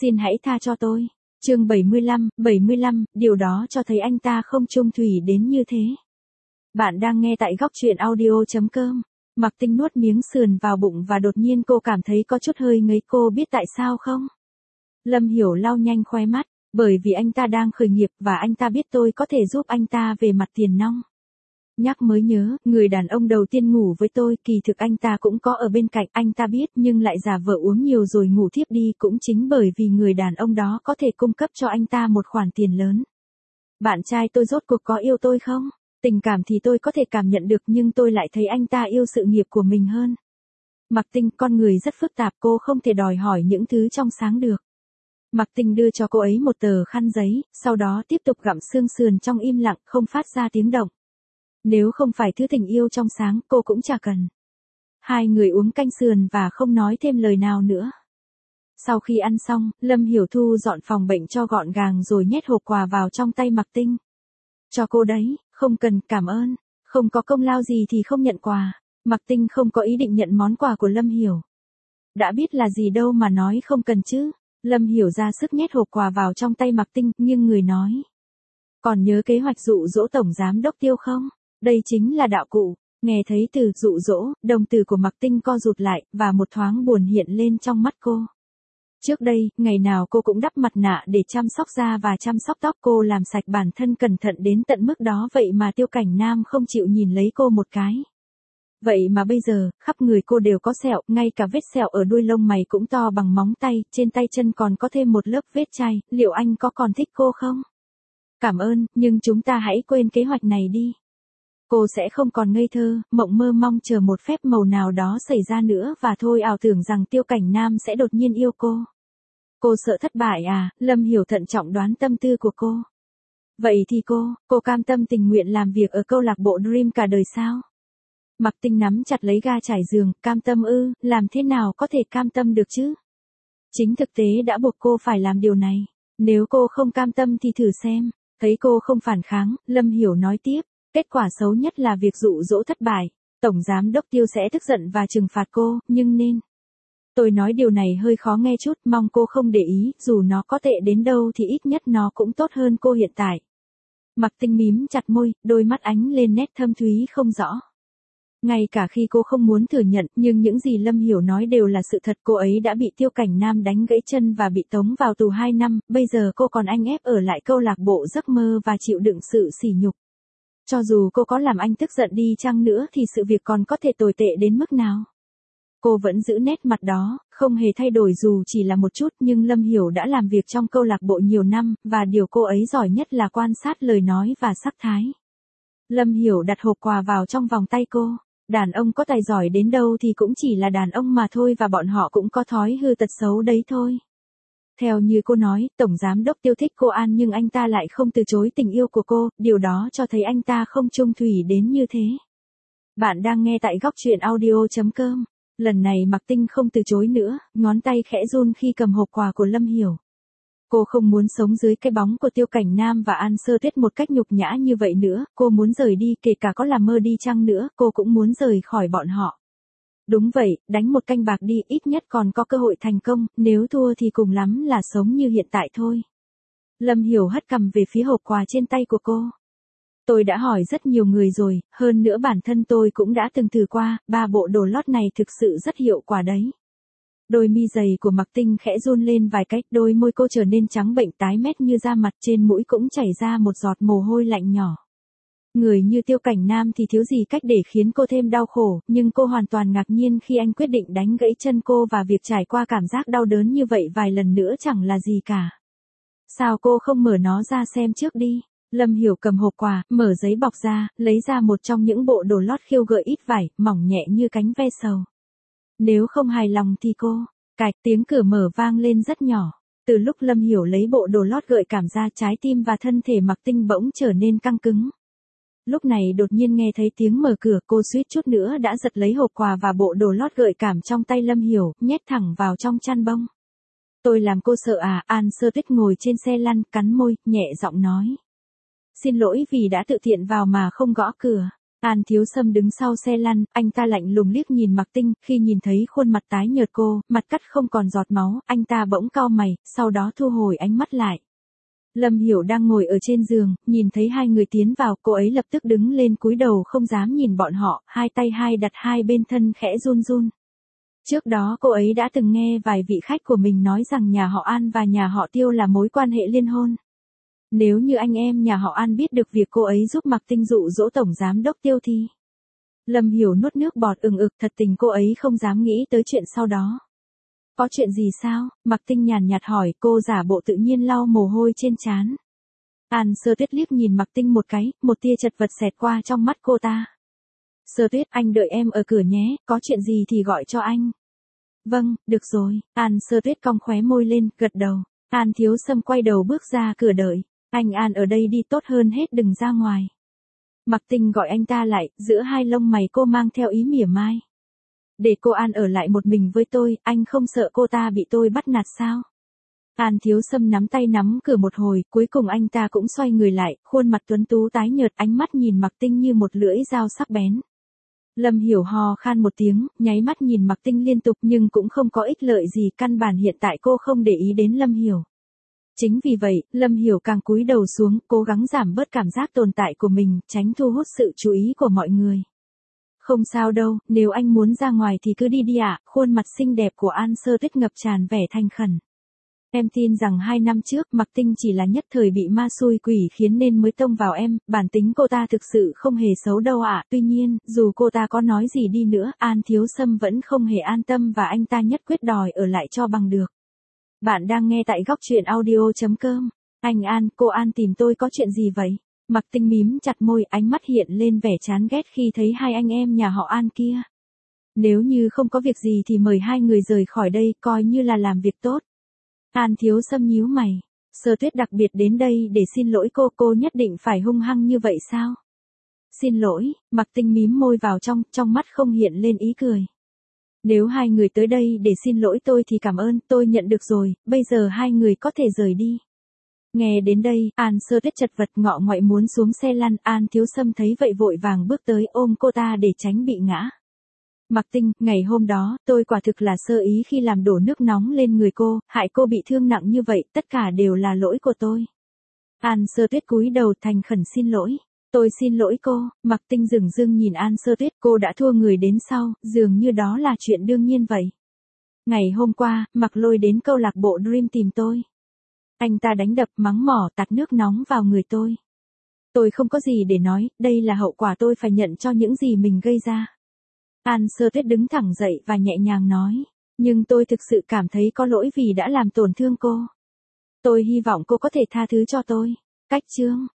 Xin hãy tha cho tôi. Chương 75, điều đó cho thấy anh ta không chung thủy đến như thế. Bạn đang nghe tại góc truyện audio.com. Mạc Tinh nuốt miếng sườn vào bụng và đột nhiên cô cảm thấy có chút hơi ngấy, cô biết tại sao không? Lâm Hiểu lau nhanh khóe mắt, bởi vì anh ta đang khởi nghiệp và anh ta biết tôi có thể giúp anh ta về mặt tiền nong. Nhắc mới nhớ, người đàn ông đầu tiên ngủ với tôi, kỳ thực anh ta cũng có ở bên cạnh, anh ta biết nhưng lại giả vờ uống nhiều rồi ngủ thiếp đi, cũng chính bởi vì người đàn ông đó có thể cung cấp cho anh ta một khoản tiền lớn. Bạn trai tôi rốt cuộc có yêu tôi không? Tình cảm thì tôi có thể cảm nhận được nhưng tôi lại thấy anh ta yêu sự nghiệp của mình hơn. Mạc Tinh, con người rất phức tạp, cô không thể đòi hỏi những thứ trong sáng được. Mạc Tinh đưa cho cô ấy một tờ khăn giấy, sau đó tiếp tục gặm xương sườn trong im lặng, không phát ra tiếng động. Nếu không phải thứ tình yêu trong sáng, cô cũng chả cần. Hai người uống canh sườn và không nói thêm lời nào nữa. Sau khi ăn xong, Lâm Hiểu thu dọn phòng bệnh cho gọn gàng rồi nhét hộp quà vào trong tay Mạc Tinh. Cho cô đấy, không cần, cảm ơn. Không có công lao gì thì không nhận quà. Mạc Tinh không có ý định nhận món quà của Lâm Hiểu. Đã biết là gì đâu mà nói không cần chứ. Lâm Hiểu ra sức nhét hộp quà vào trong tay Mạc Tinh, nhưng người nói. Còn nhớ kế hoạch dụ dỗ Tổng Giám Đốc Tiêu không? Đây chính là đạo cụ. Nghe thấy từ dụ dỗ, đồng tử của Mạc Tinh co rụt lại, và một thoáng buồn hiện lên trong mắt cô. Trước đây, ngày nào cô cũng đắp mặt nạ để chăm sóc da và chăm sóc tóc, cô làm sạch bản thân cẩn thận đến tận mức đó, vậy mà Tiêu Cảnh Nam không chịu nhìn lấy cô một cái. Vậy mà bây giờ, khắp người cô đều có sẹo, ngay cả vết sẹo ở đuôi lông mày cũng to bằng móng tay, trên tay chân còn có thêm một lớp vết chai, liệu anh có còn thích cô không? Cảm ơn, nhưng chúng ta hãy quên kế hoạch này đi. Cô sẽ không còn ngây thơ, mộng mơ mong chờ một phép màu nào đó xảy ra nữa và thôi ảo tưởng rằng Tiêu Cảnh Nam sẽ đột nhiên yêu cô. Cô sợ thất bại à? Lâm Hiểu thận trọng đoán tâm tư của cô. Vậy thì cô cam tâm tình nguyện làm việc ở câu lạc bộ Dream cả đời sao? Mạc Tinh nắm chặt lấy ga trải giường, cam tâm ư, làm thế nào có thể cam tâm được chứ? Chính thực tế đã buộc cô phải làm điều này. Nếu cô không cam tâm thì thử xem. Thấy cô không phản kháng, Lâm Hiểu nói tiếp. Kết quả xấu nhất là việc dụ dỗ thất bại. Tổng Giám Đốc Tiêu sẽ tức giận và trừng phạt cô, nhưng nên. Tôi nói điều này hơi khó nghe chút, mong cô không để ý, dù nó có tệ đến đâu thì ít nhất nó cũng tốt hơn cô hiện tại. Mạc Tinh mím chặt môi, đôi mắt ánh lên nét thâm thúy không rõ. Ngay cả khi cô không muốn thừa nhận, nhưng những gì Lâm Hiểu nói đều là sự thật, cô ấy đã bị Tiêu Cảnh Nam đánh gãy chân và bị tống vào tù 2 năm, bây giờ cô còn anh ép ở lại câu lạc bộ giấc mơ và chịu đựng sự sỉ nhục. Cho dù cô có làm anh tức giận đi chăng nữa thì sự việc còn có thể tồi tệ đến mức nào? Cô vẫn giữ nét mặt đó, không hề thay đổi dù chỉ là một chút, nhưng Lâm Hiểu đã làm việc trong câu lạc bộ nhiều năm, và điều cô ấy giỏi nhất là quan sát lời nói và sắc thái. Lâm Hiểu đặt hộp quà vào trong vòng tay cô. Đàn ông có tài giỏi đến đâu thì cũng chỉ là đàn ông mà thôi, và bọn họ cũng có thói hư tật xấu đấy thôi. Theo như cô nói, Tổng Giám Đốc Tiêu thích cô An nhưng anh ta lại không từ chối tình yêu của cô, điều đó cho thấy anh ta không chung thủy đến như thế. Bạn đang nghe tại góc truyện audio.com. Lần này Mạc Tinh không từ chối nữa, ngón tay khẽ run khi cầm hộp quà của Lâm Hiểu. Cô không muốn sống dưới cái bóng của Tiêu Cảnh Nam và An Sơ Tuyết một cách nhục nhã như vậy nữa, cô muốn rời đi, kể cả có làm mơ đi chăng nữa, cô cũng muốn rời khỏi bọn họ. Đúng vậy, đánh một canh bạc đi, ít nhất còn có cơ hội thành công, nếu thua thì cùng lắm là sống như hiện tại thôi. Lâm Hiểu hất cằm về phía hộp quà trên tay của cô. Tôi đã hỏi rất nhiều người rồi, hơn nữa bản thân tôi cũng đã từng thử qua, 3 bộ đồ lót này thực sự rất hiệu quả đấy. Đôi mi dày của Mạc Tinh khẽ run lên vài cách, đôi môi cô trở nên trắng bệnh tái mét như da mặt, trên mũi cũng chảy ra một giọt mồ hôi lạnh nhỏ. Người như Tiêu Cảnh Nam thì thiếu gì cách để khiến cô thêm đau khổ, nhưng cô hoàn toàn ngạc nhiên khi anh quyết định đánh gãy chân cô, và việc trải qua cảm giác đau đớn như vậy vài lần nữa chẳng là gì cả. Sao cô không mở nó ra xem trước đi? Lâm Hiểu cầm hộp quà, mở giấy bọc ra, lấy ra một trong những bộ đồ lót khiêu gợi ít vải, mỏng nhẹ như cánh ve sầu. Nếu không hài lòng thì cô, cạch, tiếng cửa mở vang lên rất nhỏ. Từ lúc Lâm Hiểu lấy bộ đồ lót gợi cảm ra, trái tim và thân thể Mạc Tinh bỗng trở nên căng cứng. Lúc này đột nhiên nghe thấy tiếng mở cửa, cô suýt chút nữa đã giật lấy hộp quà và bộ đồ lót gợi cảm trong tay Lâm Hiểu, nhét thẳng vào trong chăn bông. Tôi làm cô sợ à? An Sơ Tuyết ngồi trên xe lăn, cắn môi, nhẹ giọng nói. Xin lỗi vì đã tự tiện vào mà không gõ cửa. An Thiếu Sâm đứng sau xe lăn, anh ta lạnh lùng liếc nhìn Mạc Tinh, khi nhìn thấy khuôn mặt tái nhợt cô, mặt cắt không còn giọt máu, anh ta bỗng cau mày, sau đó thu hồi ánh mắt lại. Lâm Hiểu đang ngồi ở trên giường, nhìn thấy hai người tiến vào, cô ấy lập tức đứng lên cúi đầu không dám nhìn bọn họ, hai tay đặt hai bên thân khẽ run run. Trước đó cô ấy đã từng nghe vài vị khách của mình nói rằng nhà họ An và nhà họ Tiêu là mối quan hệ liên hôn. Nếu như anh em nhà họ An biết được việc cô ấy giúp Mạc Tinh dụ dỗ tổng giám đốc Tiêu thì... Lâm Hiểu nuốt nước bọt ực, thật tình cô ấy không dám nghĩ tới chuyện sau đó. Có chuyện gì sao? Mạc Tinh nhàn nhạt hỏi, cô giả bộ tự nhiên lau mồ hôi trên trán. An Sơ Tuyết liếc nhìn Mạc Tinh một cái, một tia chật vật xẹt qua trong mắt cô ta. Sơ Tuyết, anh đợi em ở cửa nhé, có chuyện gì thì gọi cho anh. Vâng, được rồi. An Sơ Tuyết cong khóe môi lên, gật đầu. An Thiếu Sâm quay đầu bước ra cửa đợi. Anh An ở đây đi, tốt hơn hết đừng ra ngoài. Mạc Tinh gọi anh ta lại, giữa hai lông mày cô mang theo ý mỉa mai. Để cô An ở lại một mình với tôi, anh không sợ cô ta bị tôi bắt nạt sao? An Thiếu Sâm nắm tay nắm cửa một hồi, cuối cùng anh ta cũng xoay người lại, khuôn mặt tuấn tú tái nhợt, ánh mắt nhìn Mạc Tinh như một lưỡi dao sắc bén. Lâm Hiểu ho khan một tiếng, nháy mắt nhìn Mạc Tinh liên tục nhưng cũng không có ích lợi gì, căn bản hiện tại cô không để ý đến Lâm Hiểu. Chính vì vậy, Lâm Hiểu càng cúi đầu xuống, cố gắng giảm bớt cảm giác tồn tại của mình, tránh thu hút sự chú ý của mọi người. Không sao đâu, nếu anh muốn ra ngoài thì cứ đi đi ạ, khuôn mặt xinh đẹp của An Sơ Tuyết ngập tràn vẻ thành khẩn. Em tin rằng 2 năm trước, Mạc Tinh chỉ là nhất thời bị ma xui quỷ khiến nên mới tông vào em, bản tính cô ta thực sự không hề xấu đâu ạ. Tuy nhiên, dù cô ta có nói gì đi nữa, An Thiếu Sâm vẫn không hề an tâm và anh ta nhất quyết đòi ở lại cho bằng được. Bạn đang nghe tại góc truyện audio.com. Anh An, cô An tìm tôi có chuyện gì vậy? Mạc Tinh mím chặt môi, ánh mắt hiện lên vẻ chán ghét khi thấy hai anh em nhà họ An kia. Nếu như không có việc gì thì mời hai người rời khỏi đây, coi như là làm việc tốt. An Thiếu Sâm nhíu mày. Sơ Tuyết đặc biệt đến đây để xin lỗi cô nhất định phải hung hăng như vậy sao? Xin lỗi, Mạc Tinh mím môi vào trong mắt không hiện lên ý cười. Nếu hai người tới đây để xin lỗi tôi thì cảm ơn, tôi nhận được rồi, bây giờ hai người có thể rời đi. Nghe đến đây, An Sơ Tuyết chật vật ngọ ngoại muốn xuống xe lăn, An Thiếu Sâm thấy vậy vội vàng bước tới ôm cô ta để tránh bị ngã. Mạc Tinh, ngày hôm đó, tôi quả thực là sơ ý khi làm đổ nước nóng lên người cô, hại cô bị thương nặng như vậy, tất cả đều là lỗi của tôi. An Sơ Tuyết cúi đầu thành khẩn xin lỗi. Tôi xin lỗi cô. Mạc Tinh dửng dưng nhìn An Sơ Tuyết, cô đã thua người đến sau, dường như đó là chuyện đương nhiên vậy. Ngày hôm qua, Mạc Lôi đến câu lạc bộ Dream tìm tôi. Anh ta đánh đập, mắng mỏ, tạt nước nóng vào người tôi. Tôi không có gì để nói, đây là hậu quả tôi phải nhận cho những gì mình gây ra. An Sơ Tuyết đứng thẳng dậy và nhẹ nhàng nói, nhưng tôi thực sự cảm thấy có lỗi vì đã làm tổn thương cô. Tôi hy vọng cô có thể tha thứ cho tôi. Cách chương